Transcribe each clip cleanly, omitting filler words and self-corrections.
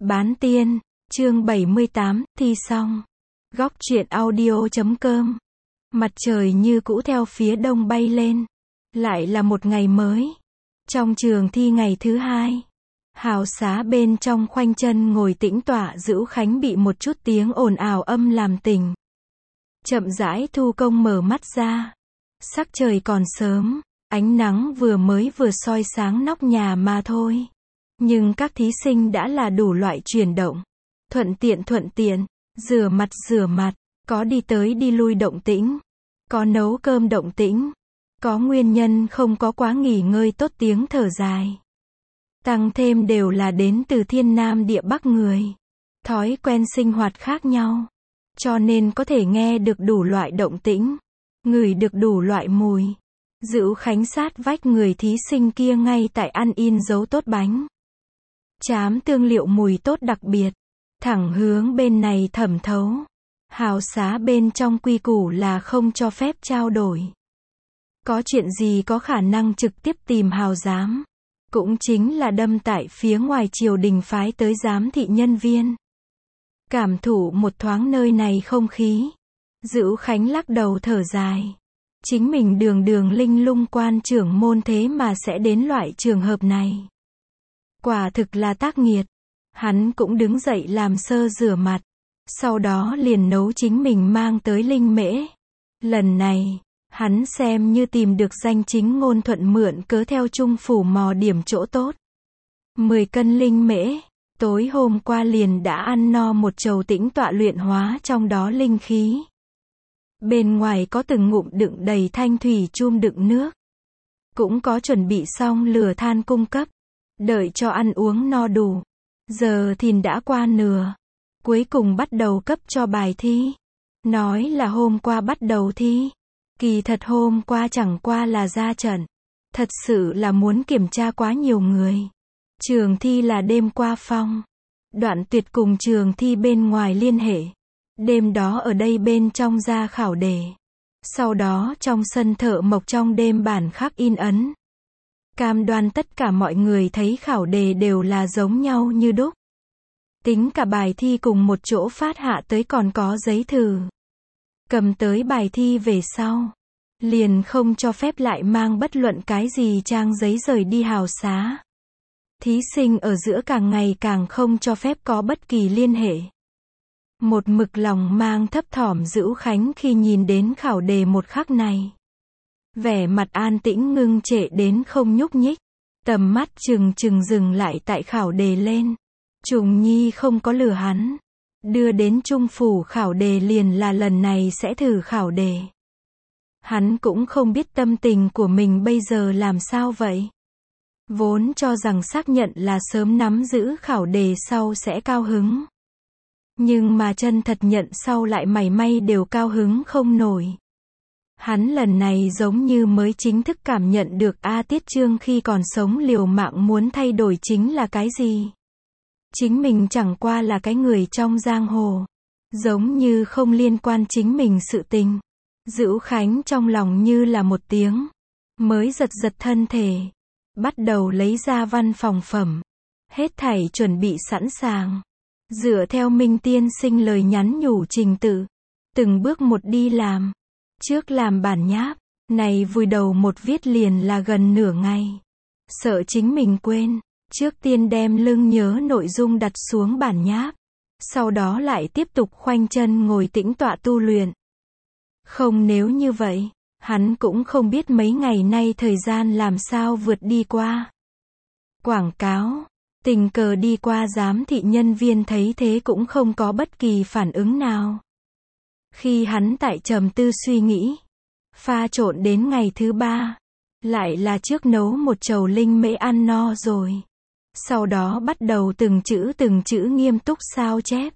Bán tiên, chương 78, thi xong. Góc truyện audio.com. Mặt trời như cũ theo phía đông bay lên. Lại là một ngày mới. Trong trường thi ngày thứ hai, hào xá bên trong khoanh chân ngồi tĩnh tọa Dữu Khánh bị một chút tiếng ồn ào âm làm tỉnh. Chậm rãi thu công mở mắt ra. Sắc trời còn sớm, ánh nắng vừa soi sáng nóc nhà mà thôi. Nhưng các thí sinh đã là đủ loại chuyển động. Thuận tiện, rửa mặt, có đi tới đi lui động tĩnh, có nấu cơm động tĩnh, có nguyên nhân không có quá nghỉ ngơi tốt tiếng thở dài. Tăng thêm đều là đến từ thiên nam địa bắc người. Thói quen sinh hoạt khác nhau. Cho nên có thể nghe được đủ loại động tĩnh, ngửi được đủ loại mùi. Dữu Khánh sát vách người thí sinh kia ngay tại ăn in dấu tốt bánh. Chám tương liệu mùi tốt đặc biệt. Thẳng hướng bên này thẩm thấu. Hào xá bên trong quy củ là không cho phép trao đổi. Có chuyện gì có khả năng trực tiếp tìm hào giám. Cũng chính là đâm tại phía ngoài triều đình phái tới giám thị nhân viên. Cảm thụ một thoáng nơi này không khí. Dữu Khánh lắc đầu thở dài. Chính mình đường linh lung quan trưởng môn thế mà sẽ đến loại trường hợp này. Quả thực là tác nghiệt. Hắn cũng đứng dậy làm sơ rửa mặt. Sau đó liền nấu chính mình mang tới linh mễ. Lần này, hắn xem như tìm được danh chính ngôn thuận mượn cớ theo Trung phủ mò điểm chỗ tốt. 10 cân linh mễ. Tối hôm qua liền đã ăn no một chầu tĩnh tọa luyện hóa trong đó linh khí. Bên ngoài có từng ngụm đựng đầy thanh thủy chum đựng nước. Cũng có chuẩn bị xong lửa than cung cấp. Đợi cho ăn uống no đủ. Giờ thìn đã qua nửa. Cuối cùng bắt đầu cấp cho bài thi. Nói là hôm qua bắt đầu thi. Kỳ thật hôm qua chẳng qua là ra trận. Thật sự là muốn kiểm tra quá nhiều người. Trường thi là đêm qua phong. Đoạn Tuyệt cùng trường thi bên ngoài liên hệ. Đêm đó ở đây bên trong ra khảo đề. Sau đó trong sân thợ mộc trong đêm bản khắc in ấn. Cam đoan tất cả mọi người thấy khảo đề đều là giống nhau như đúc. Tính cả bài thi cùng một chỗ phát hạ tới còn có giấy thử. Cầm tới bài thi về sau. Liền không cho phép lại mang bất luận cái gì trang giấy rời đi hào xá. Thí sinh ở giữa càng ngày càng không cho phép có bất kỳ liên hệ. Một mực lòng mang thấp thỏm Dữu Khánh khi nhìn đến khảo đề một khắc này. Vẻ mặt an tĩnh ngưng trệ đến không nhúc nhích. Tầm mắt chừng dừng lại tại khảo đề lên. Trùng Nhi không có lừa hắn. Đưa đến Trung phủ khảo đề liền là lần này sẽ thử khảo đề. Hắn cũng không biết tâm tình của mình bây giờ làm sao vậy. Vốn cho rằng xác nhận là sớm nắm giữ khảo đề sau sẽ cao hứng. Nhưng mà chân thật nhận sau lại mảy may đều cao hứng không nổi. Hắn lần này giống như mới chính thức cảm nhận được Tiết Trương khi còn sống liều mạng muốn thay đổi chính là cái gì. Chính mình chẳng qua là cái người trong giang hồ. Giống như không liên quan chính mình sự tình. Dữu Khánh trong lòng như là một tiếng. Mới giật thân thể. Bắt đầu lấy ra văn phòng phẩm. Hết thảy chuẩn bị sẵn sàng. Dựa theo Minh tiên sinh lời nhắn nhủ trình tự. Từng bước một đi làm. Trước làm bản nháp. Này vùi đầu một viết liền là gần nửa ngày. Sợ chính mình quên. Trước tiên đem lưng nhớ nội dung đặt xuống bản nháp. Sau đó lại tiếp tục khoanh chân ngồi tĩnh tọa tu luyện. Không nếu như vậy, hắn cũng không biết mấy ngày nay thời gian làm sao vượt đi qua. Quảng cáo, tình cờ đi qua giám thị nhân viên thấy thế cũng không có bất kỳ phản ứng nào. Khi hắn tại trầm tư suy nghĩ, pha trộn đến ngày thứ 3, lại là trước nấu một chầu linh mễ ăn no rồi. Sau đó bắt đầu từng chữ nghiêm túc sao chép.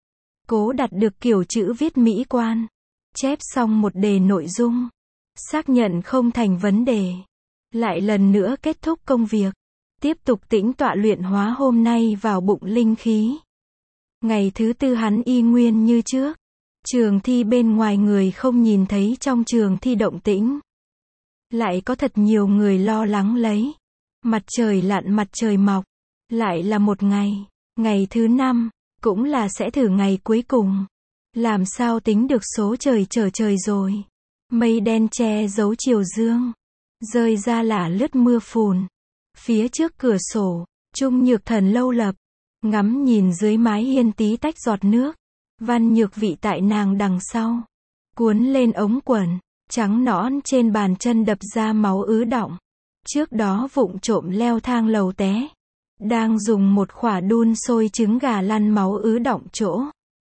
Cố đạt được kiểu chữ viết mỹ quan. Chép xong một đề nội dung. Xác nhận không thành vấn đề. Lại lần nữa kết thúc công việc. Tiếp tục tĩnh tọa luyện hóa hôm nay vào bụng linh khí. Ngày thứ 4 hắn y nguyên như trước. Trường thi bên ngoài người không nhìn thấy trong trường thi động tĩnh. Lại có thật nhiều người lo lắng lấy. Mặt trời lặn mặt trời mọc. Lại là một ngày. Ngày thứ 5, cũng là sẽ thử ngày cuối cùng. Làm sao tính được số trời trở trời rồi. Mây đen che giấu chiều dương. Rơi ra lả lướt mưa phùn. Phía trước cửa sổ, Trung Nhược Thần lâu lập. Ngắm nhìn dưới mái hiên tí tách giọt nước. Văn Nhược Vị tại nàng đằng sau. Cuốn lên ống quần. Trắng nõn trên bàn chân đập ra máu ứ đọng. Trước đó vụng trộm leo thang lầu té. Đang dùng một khỏa đun sôi trứng gà lăn máu ứ đọng chỗ.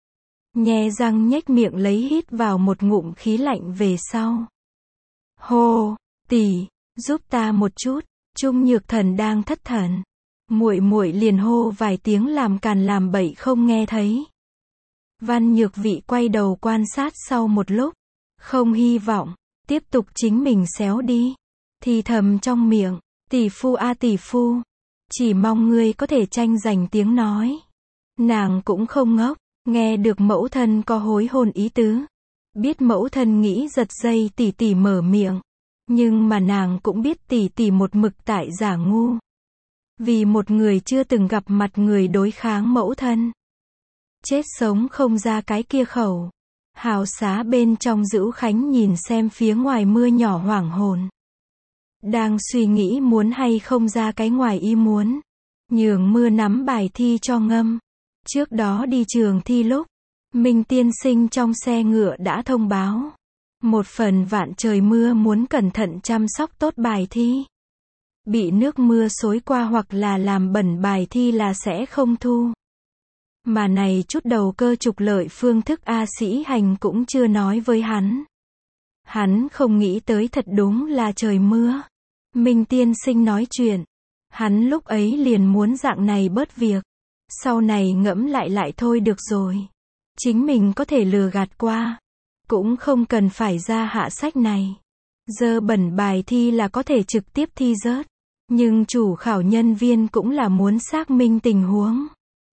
Nhe răng nhếch miệng lấy hít vào một ngụm khí lạnh về sau. Hô, tỷ, giúp ta một chút. Trung Nhược Thần đang thất thần. Muội muội liền hô vài tiếng làm càn làm bậy không nghe thấy. Văn Nhược Vị quay đầu quan sát sau một lúc. Không hy vọng, tiếp tục chính mình xéo đi. Thì thầm trong miệng, tỷ phu a tỷ phu. Chỉ mong ngươi có thể tranh giành tiếng nói. Nàng cũng không ngốc, nghe được mẫu thân có hối hôn ý tứ. Biết mẫu thân nghĩ giật dây tỷ tỷ mở miệng. Nhưng mà nàng cũng biết tỷ tỷ một mực tại giả ngu. Vì một người chưa từng gặp mặt người đối kháng mẫu thân. Chết sống không ra cái kia khẩu. Hào xá bên trong Dữu Khánh nhìn xem phía ngoài mưa nhỏ hoảng hồn. Đang suy nghĩ muốn hay không ra cái ngoài ý muốn. Nhường mưa nắm bài thi cho ngâm. Trước đó đi trường thi lúc, Minh tiên sinh trong xe ngựa đã thông báo. Một phần vạn trời mưa muốn cẩn thận chăm sóc tốt bài thi. Bị nước mưa xối qua hoặc là làm bẩn bài thi là sẽ không thu. Mà này chút đầu cơ trục lợi phương thức A Sĩ Hành cũng chưa nói với hắn. Hắn không nghĩ tới thật đúng là trời mưa. Minh tiên sinh nói chuyện. Hắn lúc ấy liền muốn dạng này bớt việc. Sau này ngẫm lại thôi được rồi. Chính mình có thể lừa gạt qua. Cũng không cần phải ra hạ sách này. Dơ bẩn bài thi là có thể trực tiếp thi rớt. Nhưng chủ khảo nhân viên cũng là muốn xác minh tình huống.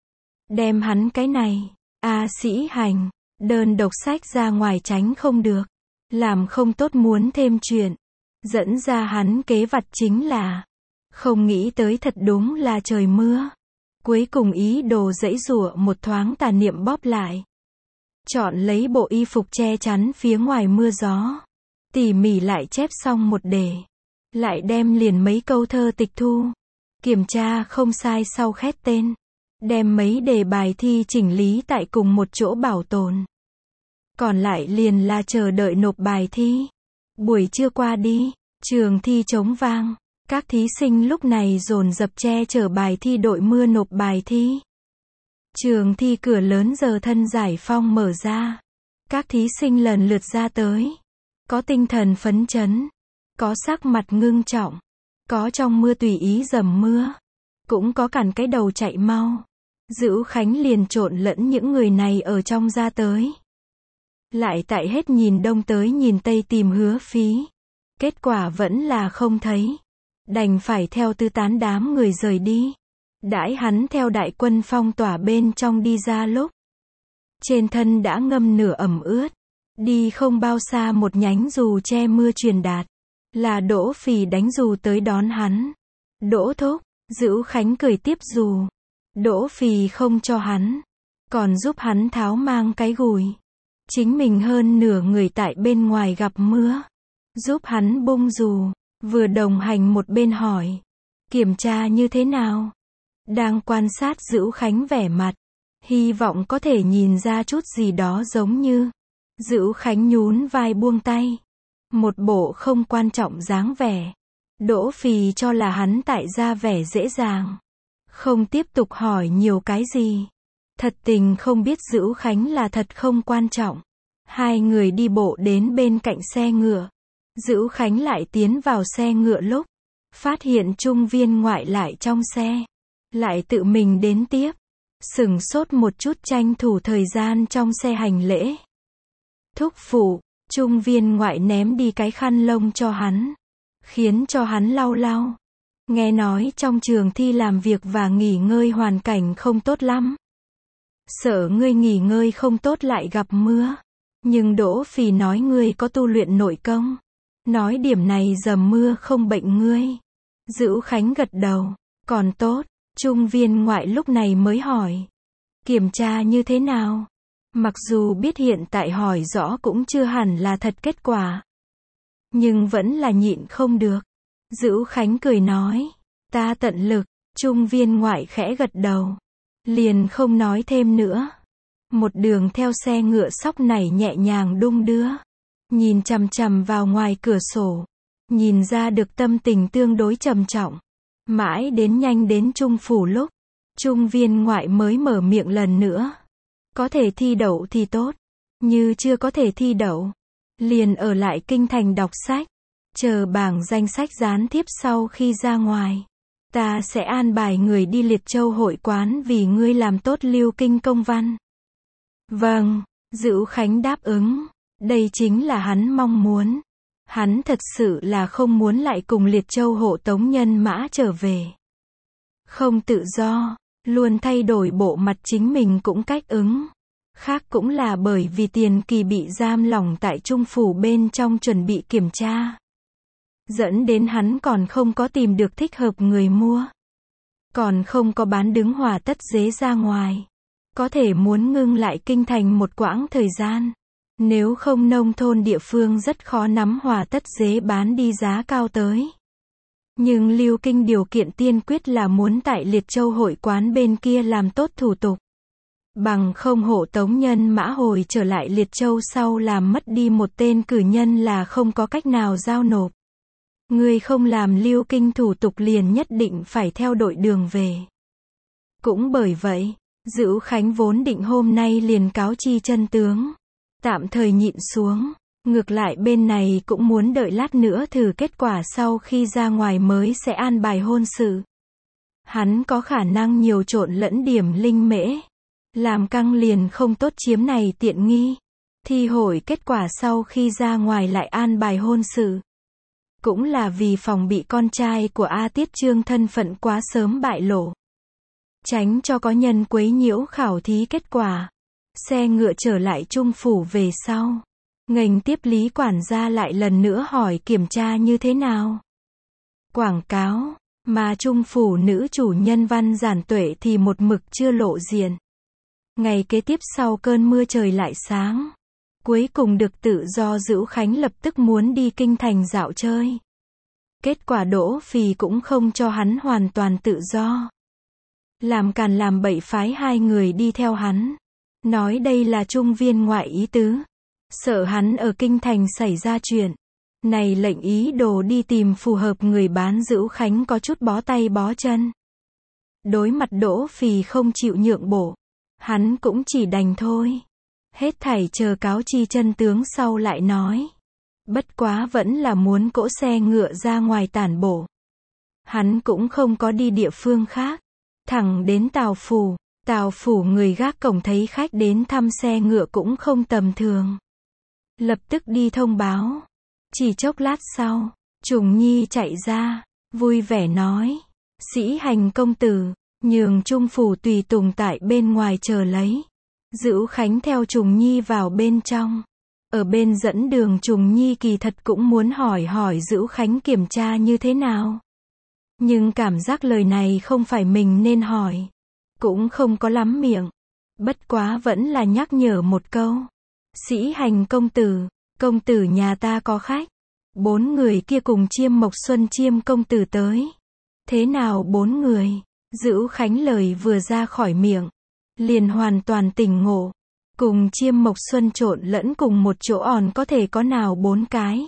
Đem hắn cái này, A Sĩ Hành, đơn độc sách ra ngoài tránh không được. Làm không tốt muốn thêm chuyện. Dẫn ra hắn kế vặt chính là không nghĩ tới thật đúng là trời mưa. Cuối cùng ý đồ giãy giụa một thoáng tà niệm bóp lại. Chọn lấy bộ y phục che chắn phía ngoài mưa gió. Tỉ mỉ lại chép xong một đề. Lại đem liền mấy câu thơ tịch thu. Kiểm tra không sai sau khét tên. Đem mấy đề bài thi chỉnh lý tại cùng một chỗ bảo tồn. Còn lại liền là chờ đợi nộp bài thi. Buổi trưa qua đi, trường thi trống vang. Các thí sinh lúc này dồn dập che chở bài thi đội mưa nộp bài thi. Trường thi cửa lớn giờ thân giải phong mở ra. Các thí sinh lần lượt ra tới. Có tinh thần phấn chấn. Có sắc mặt ngưng trọng. Có trong mưa tùy ý dầm mưa. Cũng có cản cái đầu chạy mau. Dữu Khánh liền trộn lẫn những người này ở trong ra tới. Lại tại hết nhìn đông tới nhìn tây tìm Hứa Phí. Kết quả vẫn là không thấy. Đành phải theo tư tán đám người rời đi. Đãi hắn theo đại quân phong tỏa bên trong đi ra lúc. Trên thân đã ngâm nửa ẩm ướt. Đi không bao xa một nhánh dù che mưa truyền đạt. Là Đỗ Phì đánh dù tới đón hắn. Đỗ thúc, Dữu Khánh cười tiếp dù. Đỗ Phì không cho hắn. Còn giúp hắn tháo mang cái gùi. Chính mình hơn nửa người tại bên ngoài gặp mưa. Giúp hắn bung dù. Vừa đồng hành một bên hỏi. Kiểm tra như thế nào? Đang quan sát Dữu Khánh vẻ mặt. Hy vọng có thể nhìn ra chút gì đó giống như. Dữu Khánh nhún vai buông tay. Một bộ không quan trọng dáng vẻ. Đỗ Phì cho là hắn tại ra vẻ dễ dàng. Không tiếp tục hỏi nhiều cái gì. Thật tình không biết Dữu Khánh là thật không quan trọng. Hai người đi bộ đến bên cạnh xe ngựa. Dữu Khánh lại tiến vào xe ngựa lúc. Phát hiện Trung Viên Ngoại lại trong xe. Lại tự mình đến tiếp. Sửng sốt một chút tranh thủ thời gian trong xe hành lễ. Thúc phụ, Trung Viên Ngoại ném đi cái khăn lông cho hắn. Khiến cho hắn lau lau. Nghe nói trong trường thi làm việc và nghỉ ngơi hoàn cảnh không tốt lắm. Sợ ngươi nghỉ ngơi không tốt lại gặp mưa. Nhưng Đỗ Phì nói ngươi có tu luyện nội công. Nói điểm này dầm mưa không bệnh ngươi. Dữu Khánh gật đầu. Còn tốt, Trung viên ngoại lúc này mới hỏi. Kiểm tra như thế nào? Mặc dù biết hiện tại hỏi rõ cũng chưa hẳn là thật kết quả. Nhưng vẫn là nhịn không được. Dữu Khánh cười nói. Ta tận lực. Trung viên ngoại khẽ gật đầu. Liền không nói thêm nữa. Một đường theo xe ngựa sóc nảy nhẹ nhàng đung đưa. Nhìn chằm chằm vào ngoài cửa sổ. Nhìn ra được tâm tình tương đối trầm trọng. Mãi đến nhanh đến Trung phủ lúc. Trung viên ngoại mới mở miệng lần nữa. Có thể thi đậu thì tốt. Như chưa có thể thi đậu. Liền ở lại kinh thành đọc sách. Chờ bảng danh sách gián tiếp sau khi ra ngoài. Ta sẽ an bài người đi Liệt Châu hội quán vì ngươi làm tốt lưu kinh công văn. Vâng, Dữu Khánh đáp ứng. Đây chính là hắn mong muốn. Hắn thật sự là không muốn lại cùng Liệt Châu hộ tống nhân mã trở về. Không tự do, luôn thay đổi bộ mặt chính mình cũng cách ứng. Khác cũng là bởi vì Tiền Kỳ bị giam lỏng tại Trung phủ bên trong chuẩn bị kiểm tra. Dẫn đến hắn còn không có tìm được thích hợp người mua. Còn không có bán đứng Hòa Tất Dế ra ngoài. Có thể muốn ngưng lại kinh thành một quãng thời gian. Nếu không nông thôn địa phương rất khó nắm Hòa Tất Dế bán đi giá cao tới. Nhưng lưu kinh điều kiện tiên quyết là muốn tại Liệt Châu hội quán bên kia làm tốt thủ tục. Bằng không hộ tống nhân mã hồi trở lại Liệt Châu sau làm mất đi một tên cử nhân là không có cách nào giao nộp. Người không làm lưu kinh thủ tục liền nhất định phải theo đội đường về. Cũng bởi vậy, Dữu Khánh vốn định hôm nay liền cáo chi chân tướng. Tạm thời nhịn xuống. Ngược lại bên này cũng muốn đợi lát nữa thử kết quả sau khi ra ngoài mới sẽ an bài hôn sự. Hắn có khả năng nhiều trộn lẫn điểm linh mễ. Làm căng liền không tốt chiếm này tiện nghi. Thi hội kết quả sau khi ra ngoài lại an bài hôn sự. Cũng là vì phòng bị con trai của A Tiết Trương thân phận quá sớm bại lộ. Tránh cho có nhân quấy nhiễu khảo thí kết quả. Xe ngựa trở lại Trung phủ về sau. Ngành tiếp lý quản gia lại lần nữa hỏi kiểm tra như thế nào. Quảng cáo, mà Trung phủ nữ chủ nhân Văn Giản Tuệ thì một mực chưa lộ diện. Ngày kế tiếp sau cơn mưa trời lại sáng. Cuối cùng được tự do Dữu Khánh lập tức muốn đi kinh thành dạo chơi. Kết quả Đỗ Phì cũng không cho hắn hoàn toàn tự do. Làm càn làm bậy phái hai người đi theo hắn. Nói đây là Trung viên ngoại ý tứ. Sợ hắn ở kinh thành xảy ra chuyện. Này lệnh ý đồ đi tìm phù hợp người bán. Dữu Khánh có chút bó tay bó chân. Đối mặt Đỗ Phì không chịu nhượng bộ. Hắn cũng chỉ đành thôi. Hết thảy chờ cáo chi chân tướng sau lại nói. Bất quá vẫn là muốn cỗ xe ngựa ra ngoài tản bộ. Hắn cũng không có đi địa phương khác. Thẳng đến Tào phủ. Tào phủ người gác cổng thấy khách đến thăm xe ngựa cũng không tầm thường. Lập tức đi thông báo. Chỉ chốc lát sau, Trùng Nhi chạy ra, vui vẻ nói. Sĩ Hành công tử, nhường Trung phủ tùy tùng tại bên ngoài chờ lấy. Dữu Khánh theo Trùng Nhi vào bên trong. Ở bên dẫn đường Trùng Nhi kỳ thật cũng muốn hỏi Dữu Khánh kiểm tra như thế nào. Nhưng cảm giác lời này không phải mình nên hỏi. Cũng không có lắm miệng. Bất quá vẫn là nhắc nhở một câu. Sĩ Hành công tử nhà ta có khách. 4 người kia cùng Chiêm Mộc Xuân Chiêm công tử tới. Thế nào 4 người? Dữu Khánh lời vừa ra khỏi miệng. Liền hoàn toàn tỉnh ngộ. Cùng Chiêm Mộc Xuân trộn lẫn cùng một chỗ có thể có nào 4 cái?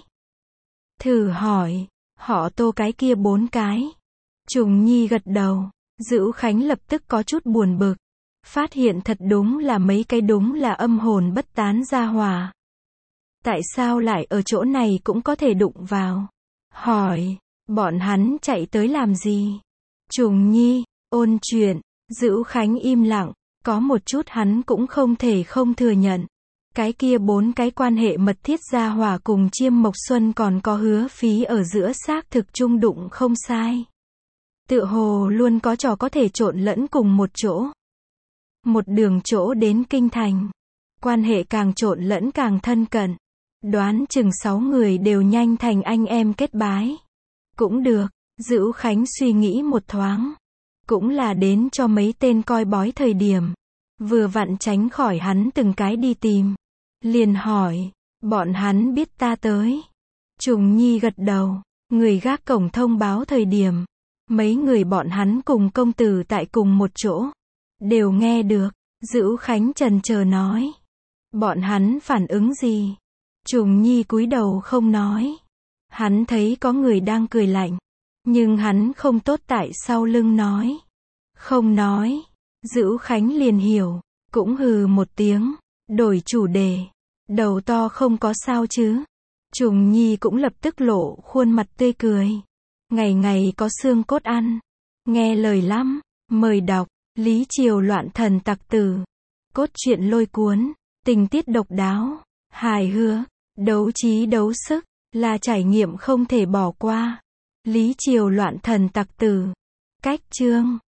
Thử hỏi. Họ Tô cái kia 4 cái. Trùng Nhi gật đầu. Dữu Khánh lập tức có chút buồn bực. Phát hiện thật đúng là mấy cái đúng là âm hồn bất tán gia hỏa. Tại sao lại ở chỗ này cũng có thể đụng vào? Hỏi, bọn hắn chạy tới làm gì? Trùng Nhi, ôn chuyện. Dữu Khánh im lặng. Có một chút hắn cũng không thể không thừa nhận. Cái kia 4 cái quan hệ mật thiết gia hỏa cùng Chiêm Mộc Xuân còn có Hứa Phí ở giữa xác thực chung đụng không sai. Tựa hồ luôn có trò có thể trộn lẫn cùng một chỗ. Một đường chỗ đến kinh thành. Quan hệ càng trộn lẫn càng thân cận. Đoán chừng 6 người đều nhanh thành anh em kết bái. Cũng được, Dữu Khánh suy nghĩ một thoáng. cũng là đến cho mấy tên coi bói thời điểm. Vừa vặn tránh khỏi hắn từng cái đi tìm. Liền hỏi, bọn hắn biết ta tới. Trùng Nhi gật đầu, người gác cổng thông báo thời điểm. Mấy người bọn hắn cùng công tử tại cùng một chỗ. Đều nghe được, Dữu Khánh chần chờ nói. Bọn hắn phản ứng gì? Trùng Nhi cúi đầu không nói. Hắn thấy có người đang cười lạnh. Nhưng hắn không tốt tại sau lưng nói. Không nói. Dữu Khánh liền hiểu. Cũng hừ một tiếng. Đổi chủ đề. Đầu to không có sao chứ. Trùng Nhi cũng lập tức lộ khuôn mặt tươi cười. Ngày ngày có xương cốt ăn. Nghe lời lắm. Mời đọc. Lý Triều loạn thần tặc tử. Cốt truyện lôi cuốn. Tình tiết độc đáo. Hài hước. Đấu trí đấu sức. Là trải nghiệm không thể bỏ qua. Lý Triều loạn thần tặc tử. Cách chương